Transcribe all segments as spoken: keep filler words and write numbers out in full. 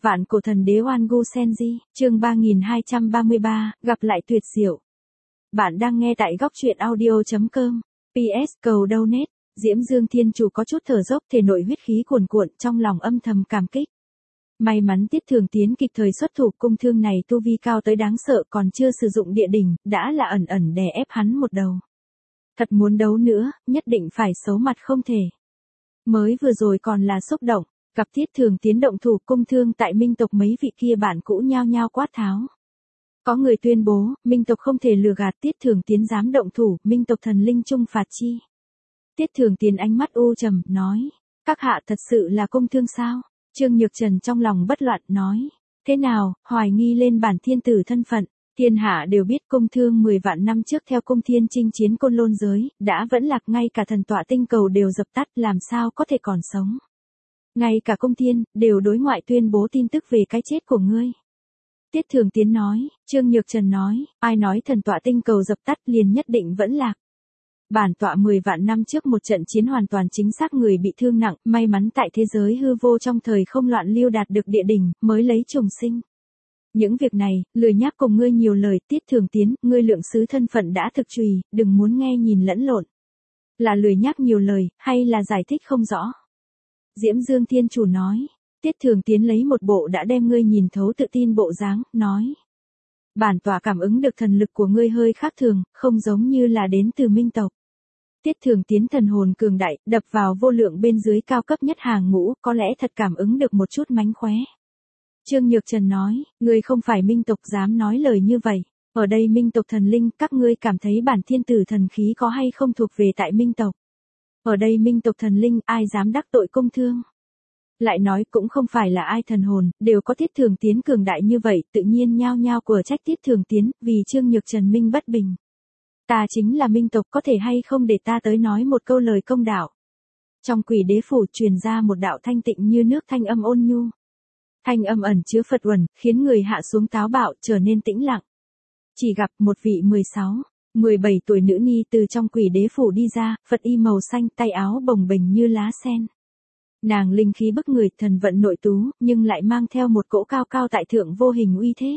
Vạn cổ thần đế Oan Gu Senji, chương ba nghìn hai trăm ba mươi ba, gặp lại tuyệt diệu. Bạn đang nghe tại góc truyện audio chấm com. pê ét cầu donate, Diễm Dương Thiên Chủ có chút thở dốc, thể nội huyết khí cuồn cuộn, trong lòng âm thầm cảm kích. May mắn Tiết Thường Tiến kịp thời xuất thủ, cung thương này tu vi cao tới đáng sợ, còn chưa sử dụng địa đỉnh, đã là ẩn ẩn đè ép hắn một đầu. Thật muốn đấu nữa, nhất định phải xấu mặt không thể. Mới vừa rồi còn là xúc động, gặp Tiết Thường Tiến động thủ, cung thương tại Minh tộc mấy vị kia bạn cũ nhao nhao quát tháo. Có người tuyên bố, Minh tộc không thể lừa gạt, Tiết Thường Tiến dám động thủ, Minh tộc thần linh trung phạt chi. Tiết Thường Tiến ánh mắt u trầm, nói, các hạ thật sự là cung thương sao? Trương Nhược Trần trong lòng bất loạn, nói, thế nào, hoài nghi lên bản thiên tử thân phận. Thiên hạ đều biết cung thương mười vạn năm trước theo cung thiên chinh chiến côn lôn giới, đã vẫn lạc, ngay cả thần tọa tinh cầu đều dập tắt, làm sao có thể còn sống. Ngay cả cung thiên, đều đối ngoại tuyên bố tin tức về cái chết của ngươi. Tiết Thường Tiến nói, Trương Nhược Trần nói, ai nói thần tọa tinh cầu dập tắt liền nhất định vẫn lạc. Bản tọa mười vạn năm trước một trận chiến hoàn toàn chính xác người bị thương nặng, may mắn tại thế giới hư vô trong thời không loạn lưu đạt được địa đỉnh, mới lấy trùng sinh. Những việc này, lười nhác cùng ngươi nhiều lời. Tiết Thường Tiến, ngươi lượng sứ thân phận đã thực trùy, đừng muốn nghe nhìn lẫn lộn. Là lười nhác nhiều lời, hay là giải thích không rõ? Diễm Dương Thiên Chủ nói. Tiết Thường Tiến lấy một bộ đã đem ngươi nhìn thấu tự tin bộ dáng, nói. Bản tọa cảm ứng được thần lực của ngươi hơi khác thường, không giống như là đến từ Minh tộc. Tiết Thường Tiến thần hồn cường đại, đập vào vô lượng bên dưới cao cấp nhất hàng ngũ, có lẽ thật cảm ứng được một chút mánh khóe. Trương Nhược Trần nói, ngươi không phải Minh tộc dám nói lời như vậy. Ở đây Minh tộc thần linh, các ngươi cảm thấy bản thiên tử thần khí có hay không thuộc về tại Minh tộc. Ở đây Minh tộc thần linh, ai dám đắc tội cung thương. Lại nói cũng không phải là ai thần hồn, đều có Tiết Thường Tiến cường đại như vậy, tự nhiên nhao nhao của trách Tiết Thường Tiến, vì Trương Nhược Trần minh bất bình. Ta chính là Minh tộc, có thể hay không để ta tới nói một câu lời công đạo. Trong quỷ đế phủ truyền ra một đạo thanh tịnh như nước thanh âm ôn nhu. Thanh âm ẩn chứa Phật uẩn, khiến người hạ xuống táo bạo, trở nên tĩnh lặng. Chỉ gặp một vị mười sáu, mười bảy tuổi nữ ni từ trong quỷ đế phủ đi ra, Phật y màu xanh, tay áo bồng bềnh như lá sen. Nàng linh khí bức người, thần vận nội tú, nhưng lại mang theo một cỗ cao cao tại thượng vô hình uy thế.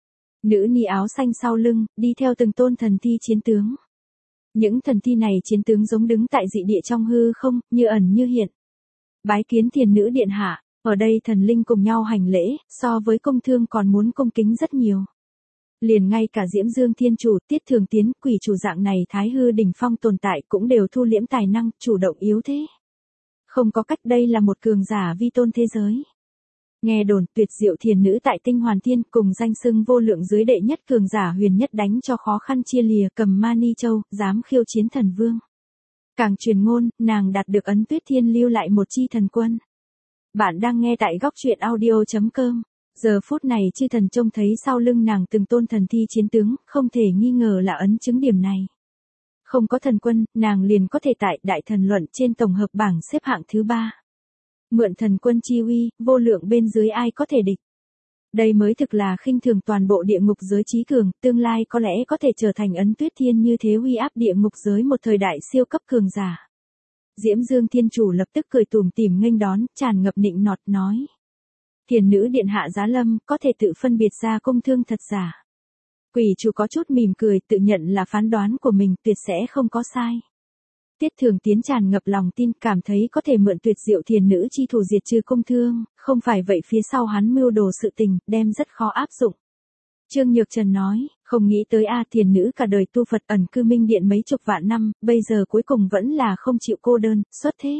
Nữ ni áo xanh sau lưng, đi theo từng tôn thần thi chiến tướng. Những thần thi này chiến tướng giống đứng tại dị địa trong hư không, như ẩn như hiện. Bái kiến Thiền nữ điện hạ. Ở đây thần linh cùng nhau hành lễ, so với cung thương còn muốn cung kính rất nhiều. Liền ngay cả Diễm Dương Thiên Chủ, Tiết Thường Tiến, quỷ chủ dạng này thái hư đỉnh phong tồn tại cũng đều thu liễm tài năng, chủ động yếu thế. Không có cách, đây là một cường giả vi tôn thế giới. Nghe đồn tuyệt diệu thiền nữ tại Tinh Hoàn Thiên cùng danh xưng vô lượng dưới đệ nhất cường giả huyền nhất đánh cho khó khăn chia lìa, cầm Mani Châu, dám khiêu chiến thần vương. Càng truyền ngôn, nàng đạt được ấn Tuyết Thiên lưu lại một chi thần quân. Bạn đang nghe tại góc truyện audio chấm com. Giờ phút này chư thần trông thấy sau lưng nàng từng tôn thần thi chiến tướng, không thể nghi ngờ là ấn chứng điểm này. Không có thần quân, nàng liền có thể tại đại thần luận trên tổng hợp bảng xếp hạng thứ ba. Mượn thần quân chi uy, vô lượng bên dưới ai có thể địch. Đây mới thực là khinh thường toàn bộ địa ngục giới trí cường, tương lai có lẽ có thể trở thành ấn Tuyết Thiên như thế uy áp địa ngục giới một thời đại siêu cấp cường giả. Diễm Dương Thiên Chủ lập tức cười tủm tỉm nghênh đón, tràn ngập nịnh nọt nói. Thiền nữ điện hạ giá lâm, có thể tự phân biệt ra cung thương thật giả. Quỷ chủ có chút mỉm cười, tự nhận là phán đoán của mình tuyệt sẽ không có sai. Tiết Thường Tiến tràn ngập lòng tin, cảm thấy có thể mượn tuyệt diệu thiền nữ chi thủ diệt trừ cung thương, không phải vậy phía sau hắn mưu đồ sự tình, đem rất khó áp dụng. Trương Nhược Trần nói, không nghĩ tới a thiền nữ cả đời tu Phật ẩn cư Minh Điện mấy chục vạn năm, bây giờ cuối cùng vẫn là không chịu cô đơn, xuất thế.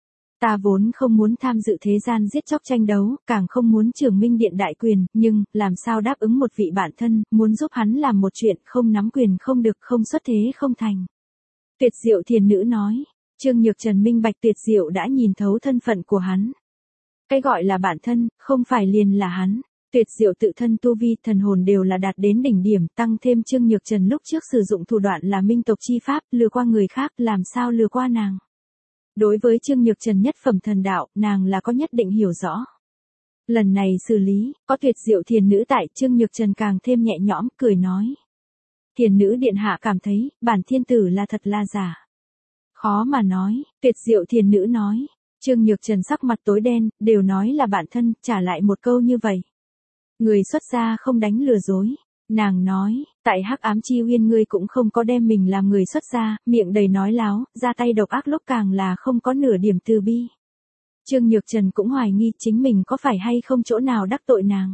Ta vốn không muốn tham dự thế gian giết chóc tranh đấu, càng không muốn trưởng Minh Điện đại quyền, nhưng, làm sao đáp ứng một vị bạn thân, muốn giúp hắn làm một chuyện, không nắm quyền không được, không xuất thế không thành. Tuyệt diệu thiền nữ nói, Trương Nhược Trần minh bạch tuyệt diệu đã nhìn thấu thân phận của hắn. Cái gọi là bạn thân, không phải liền là hắn. Tuyệt diệu tự thân tu vi thần hồn đều là đạt đến đỉnh điểm, tăng thêm Trương Nhược Trần lúc trước sử dụng thủ đoạn là minh tộc chi pháp, lừa qua người khác, làm sao lừa qua nàng. Đối với Trương Nhược Trần nhất phẩm thần đạo, nàng là có nhất định hiểu rõ. Lần này xử lý, có tuyệt diệu thiền nữ tại, Trương Nhược Trần càng thêm nhẹ nhõm, cười nói. Thiền nữ điện hạ cảm thấy, bản thiên tử là thật là giả. Khó mà nói, tuyệt diệu thiền nữ nói. Trương Nhược Trần sắc mặt tối đen, đều nói là bạn thân, trả lại một câu như vậy. Người xuất gia không đánh lừa dối. Nàng nói, tại Hắc Ám Chi Uyên ngươi cũng không có đem mình làm người xuất gia, miệng đầy nói láo, ra tay độc ác lúc càng là không có nửa điểm từ bi. Trương Nhược Trần cũng hoài nghi chính mình có phải hay không chỗ nào đắc tội nàng.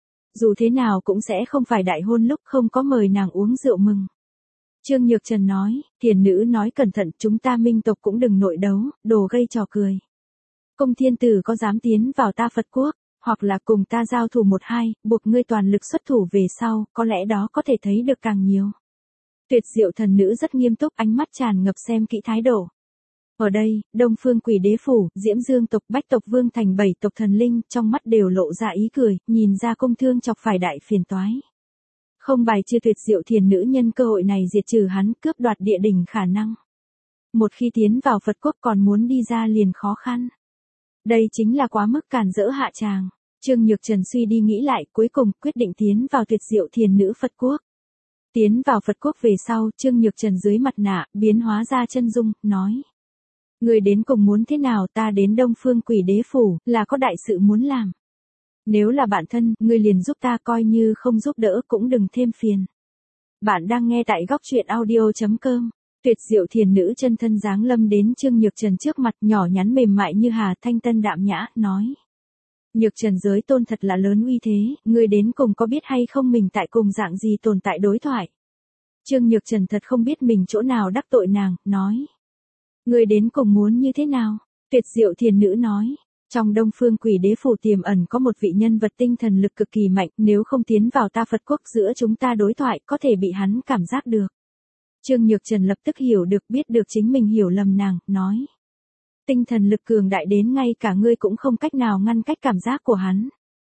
Dù thế nào cũng sẽ không phải đại hôn lúc không có mời nàng uống rượu mừng. Trương Nhược Trần nói, thiền nữ nói cẩn thận, chúng ta minh tộc cũng đừng nội đấu, đồ gây trò cười. Cung thiên tử có dám tiến vào ta Phật quốc, hoặc là cùng ta giao thủ một hai, buộc ngươi toàn lực xuất thủ về sau, có lẽ đó có thể thấy được càng nhiều. Tuyệt diệu thần nữ rất nghiêm túc, ánh mắt tràn ngập xem kỹ thái độ. Ở đây, Đông Phương Quỷ Đế phủ, Diễm Dương tộc, Bách tộc Vương thành bảy tộc thần linh, trong mắt đều lộ ra ý cười, nhìn ra Cung Thương chọc phải đại phiền toái. Không bài trừ tuyệt diệu thiền nữ nhân cơ hội này diệt trừ hắn, cướp đoạt địa đỉnh khả năng. Một khi tiến vào Phật quốc còn muốn đi ra liền khó khăn. Đây chính là quá mức cản rỡ hạ tràng. Trương Nhược Trần suy đi nghĩ lại, cuối cùng quyết định tiến vào tuyệt diệu thiền nữ Phật quốc. Tiến vào Phật quốc về sau, Trương Nhược Trần dưới mặt nạ, biến hóa ra chân dung, nói. Người đến cùng muốn thế nào, ta đến Đông Phương Quỷ Đế phủ, là có đại sự muốn làm. Nếu là bạn thân, người liền giúp ta, coi như không giúp đỡ cũng đừng thêm phiền. Bạn đang nghe tại góc truyện audio chấm com. Tuyệt diệu thiền nữ chân thân dáng lâm đến Trương Nhược Trần trước mặt, nhỏ nhắn mềm mại như hà, thanh tân đạm nhã, nói. Nhược Trần giới tôn thật là lớn uy thế, người đến cùng có biết hay không mình tại cùng dạng gì tồn tại đối thoại. Trương Nhược Trần thật không biết mình chỗ nào đắc tội nàng, nói. Người đến cùng muốn như thế nào? Tuyệt diệu thiền nữ nói. Trong Đông Phương Quỷ Đế phủ tiềm ẩn có một vị nhân vật tinh thần lực cực kỳ mạnh, nếu không tiến vào ta Phật quốc giữa chúng ta đối thoại có thể bị hắn cảm giác được. Trương Nhược Trần lập tức hiểu được, biết được chính mình hiểu lầm nàng, nói. Tinh thần lực cường đại đến ngay cả ngươi cũng không cách nào ngăn cách cảm giác của hắn.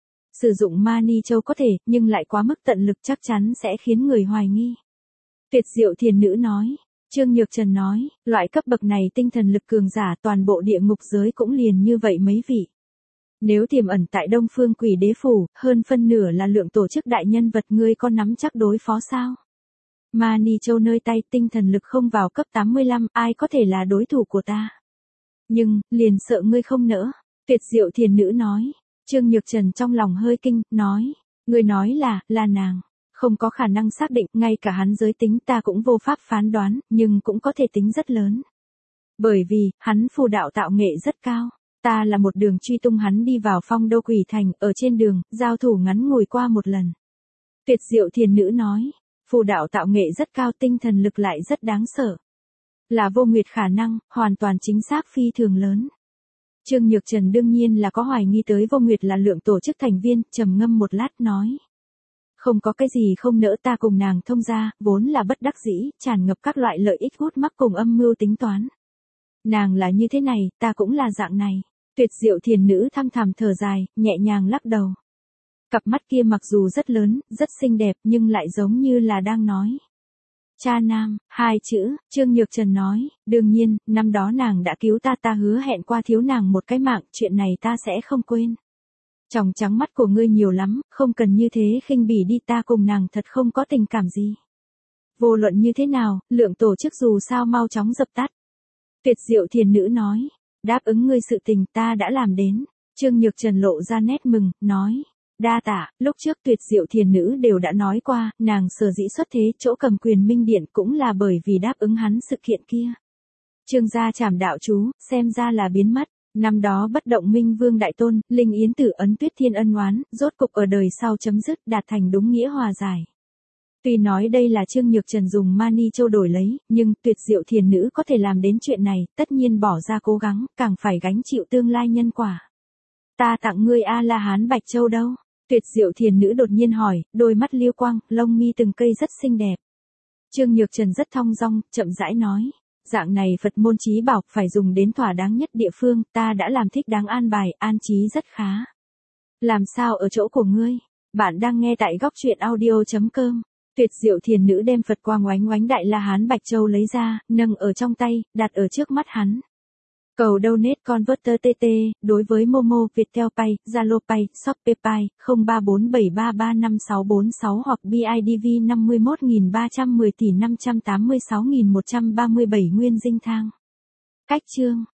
Sử dụng Mani Châu có thể, nhưng lại quá mức tận lực chắc chắn sẽ khiến người hoài nghi. Tuyệt diệu thiền nữ nói. Trương Nhược Trần nói, loại cấp bậc này tinh thần lực cường giả toàn bộ địa ngục giới cũng liền như vậy mấy vị. Nếu tiềm ẩn tại Đông Phương Quỷ Đế phủ, hơn phân nửa là lượng tổ chức đại nhân vật, ngươi có nắm chắc đối phó sao? Mani Châu nơi tay, tinh thần lực không vào cấp tám mươi lăm, ai có thể là đối thủ của ta? Nhưng, liền sợ ngươi không nỡ. Tuyệt diệu thiền nữ nói. Trương Nhược Trần trong lòng hơi kinh, nói. Ngươi nói là, là nàng. Không có khả năng xác định, ngay cả hắn giới tính ta cũng vô pháp phán đoán, nhưng cũng có thể tính rất lớn. Bởi vì, hắn phù đạo tạo nghệ rất cao. Ta là một đường truy tung hắn đi vào Phong Đô Quỷ Thành, ở trên đường, giao thủ ngắn ngủi qua một lần. Tuyệt diệu thiền nữ nói. Phù đạo tạo nghệ rất cao, tinh thần lực lại rất đáng sợ. Là vô nguyệt khả năng, hoàn toàn chính xác phi thường lớn. Trương Nhược Trần đương nhiên là có hoài nghi tới vô nguyệt là lượng tổ chức thành viên, trầm ngâm một lát nói. Không có cái gì không nỡ, ta cùng nàng thông ra, vốn là bất đắc dĩ, tràn ngập các loại lợi ích hút mắc cùng âm mưu tính toán. Nàng là như thế này, ta cũng là dạng này. Tuyệt diệu thiền nữ thăm thẳm thở dài, nhẹ nhàng lắc đầu. Cặp mắt kia mặc dù rất lớn, rất xinh đẹp, nhưng lại giống như là đang nói. Cha nam, hai chữ, Trương Nhược Trần nói, đương nhiên, năm đó nàng đã cứu ta, ta hứa hẹn qua thiếu nàng một cái mạng, chuyện này ta sẽ không quên. Tròng trắng mắt của ngươi nhiều lắm, không cần như thế khinh bỉ đi, ta cùng nàng thật không có tình cảm gì. Vô luận như thế nào, lượng tổ chức dù sao mau chóng dập tắt. Tuyệt diệu thiền nữ nói, đáp ứng ngươi sự tình ta đã làm đến. Trương Nhược Trần lộ ra nét mừng, nói. Đa tạ, lúc trước tuyệt diệu thiền nữ đều đã nói qua, nàng sở dĩ xuất thế chỗ cầm quyền minh điện cũng là bởi vì đáp ứng hắn sự kiện kia. Trương gia trảm đạo chú, xem ra là biến mất. Năm đó bất động minh vương đại tôn, linh yến tử ấn tuyết thiên ân oán, rốt cục ở đời sau chấm dứt, đạt thành đúng nghĩa hòa giải. Tuy nói đây là Trương Nhược Trần dùng Mani Châu đổi lấy, nhưng tuyệt diệu thiền nữ có thể làm đến chuyện này, tất nhiên bỏ ra cố gắng, càng phải gánh chịu tương lai nhân quả. Ta tặng ngươi A-la-hán Bạch Châu đâu? Tuyệt diệu thiền nữ đột nhiên hỏi, đôi mắt liêu quang, lông mi từng cây rất xinh đẹp. Trương Nhược Trần rất thong dong, chậm rãi nói. Dạng này Phật môn chí bảo phải dùng đến thỏa đáng nhất địa phương, ta đã làm thích đáng an bài, an trí rất khá. Làm sao ở chỗ của ngươi? Bạn đang nghe tại góc truyện audio chấm com. Tuyệt diệu thiền nữ đem Phật quang oánh oánh đại La Hán Bạch Châu lấy ra, nâng ở trong tay, đặt ở trước mắt hắn. Cầu donate converter tê tê, đối với Momo, Viettel Pay, Zalo Pay, Shopee Pay, không ba bốn bảy ba ba năm sáu bốn sáu hoặc bê i đê vê năm mươi mốt nghìn ba trăm mười tỷ năm trăm tám mươi sáu nghìn một trăm ba mươi bảy nguyên dinh thang. Cách chương